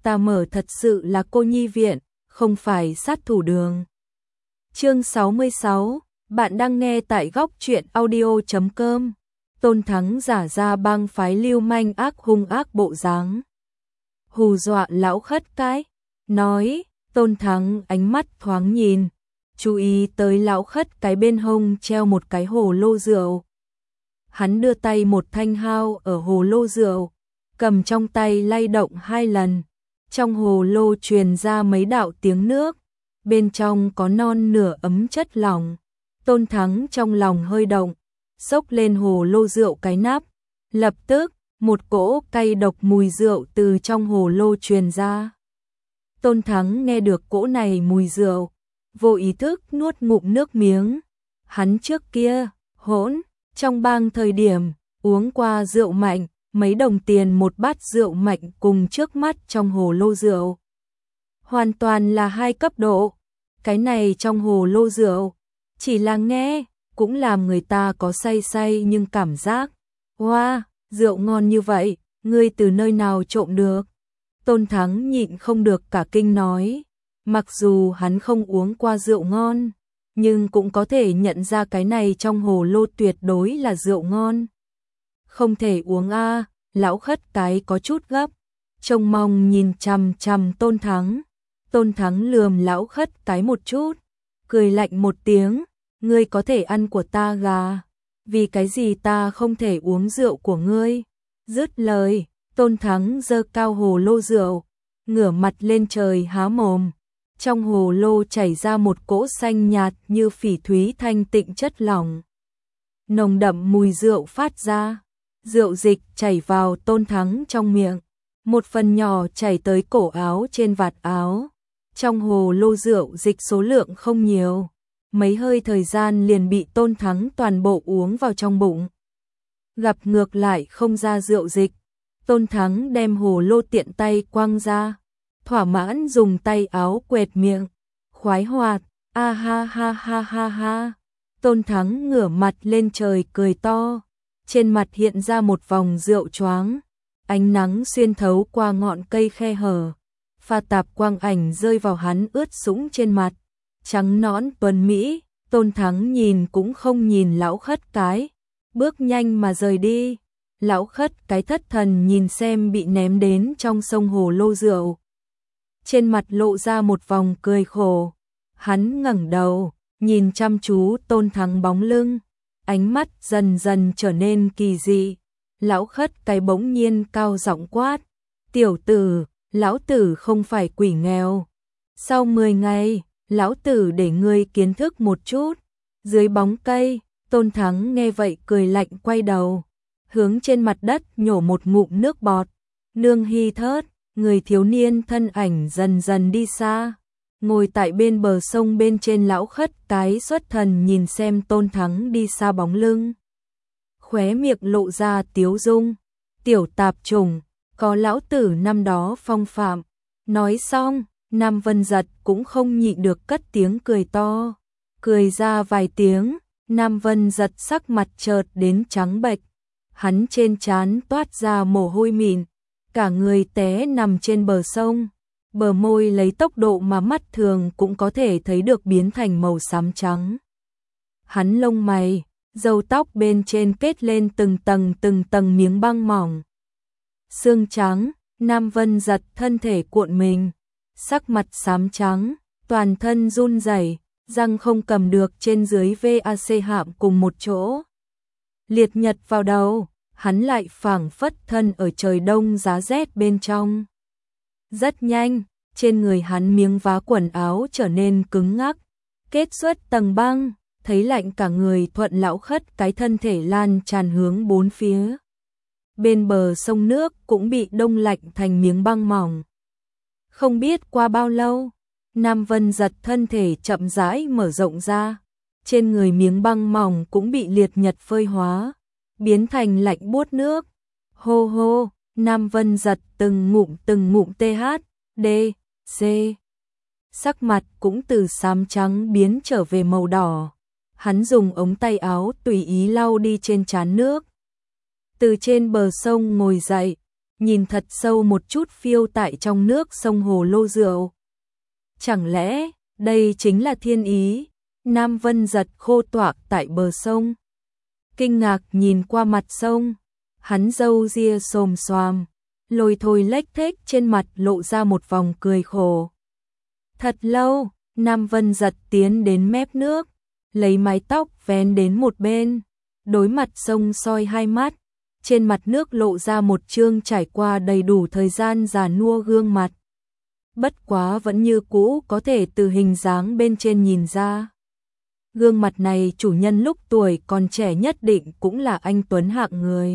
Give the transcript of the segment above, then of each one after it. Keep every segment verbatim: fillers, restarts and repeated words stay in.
ta mở thật sự là cô nhi viện, không phải sát thủ đường. Chương sáu mươi sáu, bạn đang nghe tại góc truyện audio chấm com. Tôn Thắng giả ra bang phái lưu manh ác hung ác bộ dáng, hù dọa lão khất cái, nói. Tôn Thắng ánh mắt thoáng nhìn, chú ý tới lão khất cái bên hông treo một cái hồ lô rượu. Hắn đưa tay một thanh hao ở hồ lô rượu, cầm trong tay lay động hai lần, trong hồ lô truyền ra mấy đạo tiếng nước, bên trong có non nửa ấm chất lỏng. Tôn Thắng trong lòng hơi động, xốc lên hồ lô rượu cái nắp, lập tức một cỗ cay độc mùi rượu từ trong hồ lô truyền ra. Tôn Thắng nghe được cỗ này mùi rượu, vô ý thức nuốt ngụm nước miếng. Hắn trước kia hỗn trong bang thời điểm uống qua rượu mạnh, mấy đồng tiền một bát rượu mạnh cùng trước mắt trong hồ lô rượu hoàn toàn là hai cấp độ. Cái này trong hồ lô rượu chỉ là nghe cũng làm người ta có say say nhưng cảm giác wow, rượu ngon như vậy, ngươi từ nơi nào trộm được? Tôn Thắng nhịn không được cả kinh nói, mặc dù hắn không uống qua rượu ngon, nhưng cũng có thể nhận ra cái này trong hồ lô tuyệt đối là rượu ngon. Không thể uống a, lão khất cái có chút gấp, trông mong nhìn chằm chằm Tôn Thắng. Tôn Thắng lườm lão khất cái một chút, cười lạnh một tiếng, ngươi có thể ăn của ta gà, vì cái gì ta không thể uống rượu của ngươi? Dứt lời, Tôn Thắng giơ cao hồ lô rượu, ngửa mặt lên trời há mồm. Trong hồ lô chảy ra một cỗ xanh nhạt như phỉ thúy thanh tịnh chất lỏng. Nồng đậm mùi rượu phát ra, rượu dịch chảy vào Tôn Thắng trong miệng, một phần nhỏ chảy tới cổ áo trên vạt áo. Trong hồ lô rượu dịch số lượng không nhiều, mấy hơi thời gian liền bị Tôn Thắng toàn bộ uống vào trong bụng. Gặp ngược lại không ra rượu dịch, Tôn Thắng đem hồ lô tiện tay quăng ra, thỏa mãn dùng tay áo quẹt miệng, khoái hoạt, a ha ha ha ha ha. Tôn Thắng ngửa mặt lên trời cười to, trên mặt hiện ra một vòng rượu choáng, ánh nắng xuyên thấu qua ngọn cây khe hở, pha tạp quang ảnh rơi vào hắn ướt sũng trên mặt, trắng nõn tuấn mỹ. Tôn Thắng nhìn cũng không nhìn lão khất cái, bước nhanh mà rời đi. Lão khất cái thất thần nhìn xem bị ném đến trong sông hồ lô rượu, trên mặt lộ ra một vòng cười khổ. Hắn ngẩng đầu, nhìn chăm chú Tôn Thắng bóng lưng, ánh mắt dần dần trở nên kỳ dị. Lão khất cái bỗng nhiên cao giọng quát, tiểu tử, lão tử không phải quỷ nghèo. Sau mười ngày, lão tử để ngươi kiến thức một chút. Dưới bóng cây, Tôn Thắng nghe vậy cười lạnh quay đầu, hướng trên mặt đất nhổ một ngụm nước bọt. Nương hy thớt, người thiếu niên thân ảnh dần dần đi xa. Ngồi tại bên bờ sông bên trên lão khất cái xuất thần nhìn xem Tôn Thắng đi xa bóng lưng, khóe miệng lộ ra tiếu dung. Tiểu tạp chủng, có lão tử năm đó phong phạm. Nói xong, Nam Vân Giật cũng không nhịn được cất tiếng cười to. Cười ra vài tiếng, Nam Vân Giật sắc mặt chợt đến trắng bệch, hắn trên trán toát ra mồ hôi mịn, cả người té nằm trên bờ sông, bờ môi lấy tốc độ mà mắt thường cũng có thể thấy được biến thành màu xám trắng. Hắn lông mày, râu tóc bên trên kết lên từng tầng từng tầng miếng băng mỏng, xương trắng. Nam Vân Giật thân thể cuộn mình, sắc mặt xám trắng, toàn thân run rẩy, răng không cầm được trên dưới vác hạm cùng một chỗ. Liệt nhật vào đầu, hắn lại phảng phất thân ở trời đông giá rét bên trong. Rất nhanh, trên người hắn miếng vá quần áo trở nên cứng ngắc, kết xuất tầng băng, thấy lạnh cả người. Thuận lão khất cái thân thể lan tràn hướng bốn phía. Bên bờ sông nước cũng bị đông lạnh thành miếng băng mỏng. Không biết qua bao lâu, Nam Vân Giật thân thể chậm rãi mở rộng ra, trên người miếng băng mỏng cũng bị liệt nhật phơi hóa, biến thành lạnh buốt nước. Hô hô, Nam Vân Giật từng ngụm từng ngụm tê hát, đê, xê. Sắc mặt cũng từ xám trắng biến trở về màu đỏ. Hắn dùng ống tay áo tùy ý lau đi trên trán nước. Từ trên bờ sông ngồi dậy, nhìn thật sâu một chút phiêu tại trong nước sông hồ lô rượu. Chẳng lẽ, đây chính là thiên ý? Nam Vân Giật khô toạc tại bờ sông. Kinh ngạc nhìn qua mặt sông, hắn râu ria xồm xoàm, lôi thôi lếch thếch trên mặt lộ ra một vòng cười khổ. Thật lâu, Nam Vân Giật tiến đến mép nước, lấy mái tóc vén đến một bên, đối mặt sông soi hai mắt, trên mặt nước lộ ra một chương trải qua đầy đủ thời gian già nua gương mặt. Bất quá vẫn như cũ có thể từ hình dáng bên trên nhìn ra. Gương mặt này chủ nhân lúc tuổi còn trẻ nhất định cũng là anh tuấn hạng người.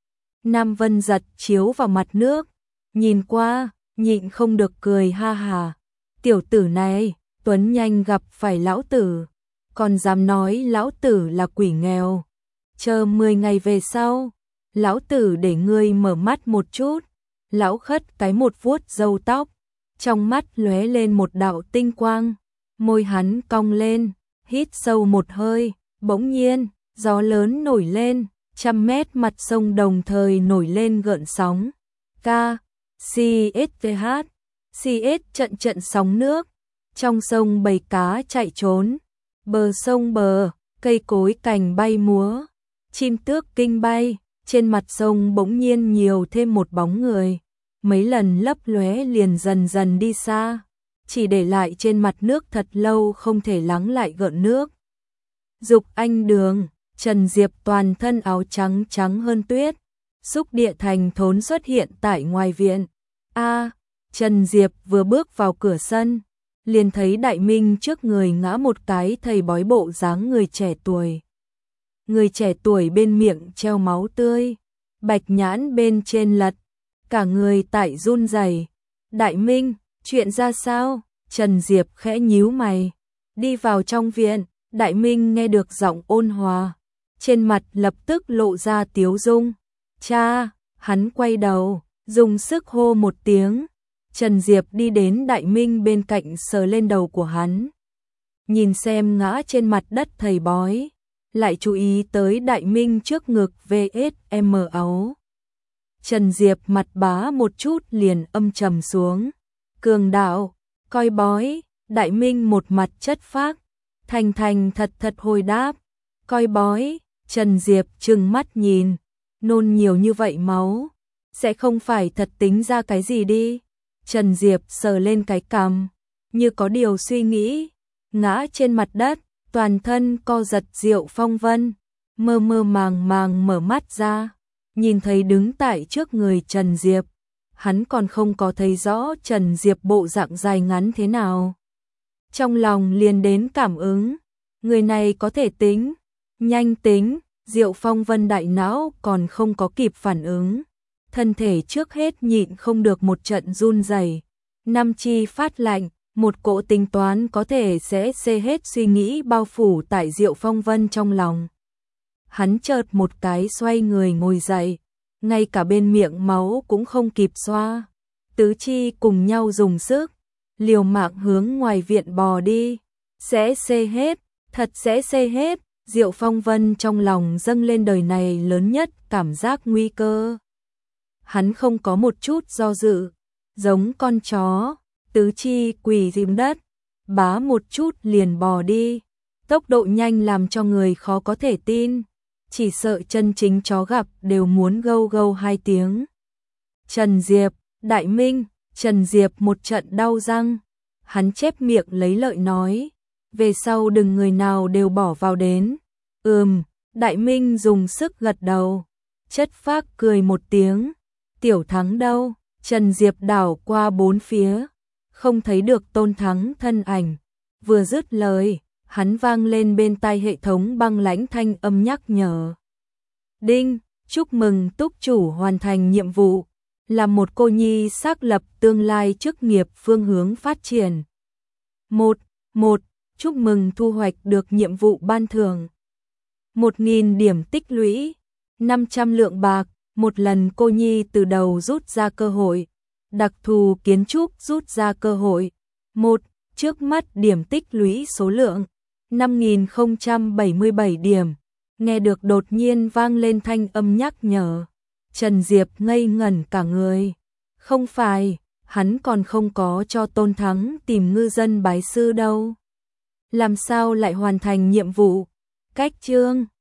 Nam Vân Giật chiếu vào mặt nước, nhìn qua, nhịn không được cười ha hà. Tiểu tử này, Tuấn nhanh gặp phải lão tử, còn dám nói lão tử là quỷ nghèo. Chờ mười ngày về sau, lão tử để ngươi mở mắt một chút. Lão khất cái một vuốt râu tóc, trong mắt lóe lên một đạo tinh quang, môi hắn cong lên, hít sâu một hơi, bỗng nhiên, gió lớn nổi lên, trăm mét mặt sông đồng thời nổi lên gợn sóng. K, C S T H, C S trận trận sóng nước, trong sông bầy cá chạy trốn, bờ sông bờ, cây cối cành bay múa, chim tước kinh bay, trên mặt sông bỗng nhiên nhiều thêm một bóng người, mấy lần lấp lóe liền dần dần đi xa, chỉ để lại trên mặt nước thật lâu không thể lắng lại gợn nước. Dục anh đường, Trần Diệp toàn thân áo trắng trắng hơn tuyết, xúc địa thành thốn xuất hiện tại ngoài viện. A, Trần Diệp vừa bước vào cửa sân, liền thấy Đại Minh trước người ngã một cái thầy bói bộ dáng người trẻ tuổi. Người trẻ tuổi bên miệng treo máu tươi, bạch nhãn bên trên lật, cả người tại run rẩy. Đại Minh, chuyện ra sao? Trần Diệp khẽ nhíu mày, đi vào trong viện. Đại Minh nghe được giọng ôn hòa, trên mặt lập tức lộ ra tiếu dung. Cha, hắn quay đầu, dùng sức hô một tiếng. Trần Diệp đi đến Đại Minh bên cạnh sờ lên đầu của hắn, nhìn xem ngã trên mặt đất thầy bói, lại chú ý tới Đại Minh trước ngực vê ét em áo. Trần Diệp mặt bá một chút liền âm trầm xuống. Cường đạo, coi bói. Đại Minh một mặt chất phác, thành thành thật thật hồi đáp. Coi bói. Trần Diệp trừng mắt nhìn, nôn nhiều như vậy máu, sẽ không phải thật tính ra cái gì đi. Trần Diệp sờ lên cái cằm, như có điều suy nghĩ, ngã trên mặt đất, toàn thân co giật. Diệu Phong Vân mơ mơ màng màng mở mắt ra, nhìn thấy đứng tại trước người Trần Diệp, hắn còn không có thấy rõ Trần Diệp bộ dạng dài ngắn thế nào. Trong lòng liền đến cảm ứng, người này có thể tính, nhanh tính. Diệu Phong Vân đại não còn không có kịp phản ứng, thân thể trước hết nhịn không được một trận run rẩy, năm chi phát lạnh, một cỗ tính toán có thể sẽ xê hết suy nghĩ bao phủ tại Diệu Phong Vân trong lòng. Hắn chợt một cái xoay người ngồi dậy, ngay cả bên miệng máu cũng không kịp xoa, tứ chi cùng nhau dùng sức, liều mạng hướng ngoài viện bò đi. Sẽ xê hết, thật sẽ xê hết. Diệu Phong Vân trong lòng dâng lên đời này lớn nhất cảm giác nguy cơ. Hắn không có một chút do dự, giống con chó, tứ chi quỳ dìm đất, bá một chút liền bò đi. Tốc độ nhanh làm cho người khó có thể tin, chỉ sợ chân chính chó gặp đều muốn gâu gâu hai tiếng. Trần Diệp, Đại Minh. Trần Diệp một trận đau răng, hắn chép miệng lấy lợi nói, về sau đừng người nào đều bỏ vào đến. Ừm. Đại Minh dùng sức gật đầu, chất phác cười một tiếng. Tiểu Thắng đâu? Trần Diệp đảo qua bốn phía, không thấy được Tôn Thắng thân ảnh. Vừa dứt lời, hắn vang lên bên tai hệ thống băng lãnh thanh âm nhắc nhở. Đinh, chúc mừng túc chủ hoàn thành nhiệm vụ, là một cô nhi xác lập tương lai chức nghiệp phương hướng phát triển. Một, một, chúc mừng thu hoạch được nhiệm vụ ban thưởng. Một nghìn điểm tích lũy, năm trăm lượng bạc, một lần cô nhi từ đầu rút ra cơ hội, đặc thù kiến trúc rút ra cơ hội. Một, trước mắt điểm tích lũy số lượng, năm nghìn không trăm bảy mươi bảy điểm. Nghe được đột nhiên vang lên thanh âm nhắc nhở, Trần Diệp ngây ngẩn cả người. Không phải, hắn còn không có cho Tôn Thắng tìm ngư dân bái sư đâu. Làm sao lại hoàn thành nhiệm vụ? Cách chương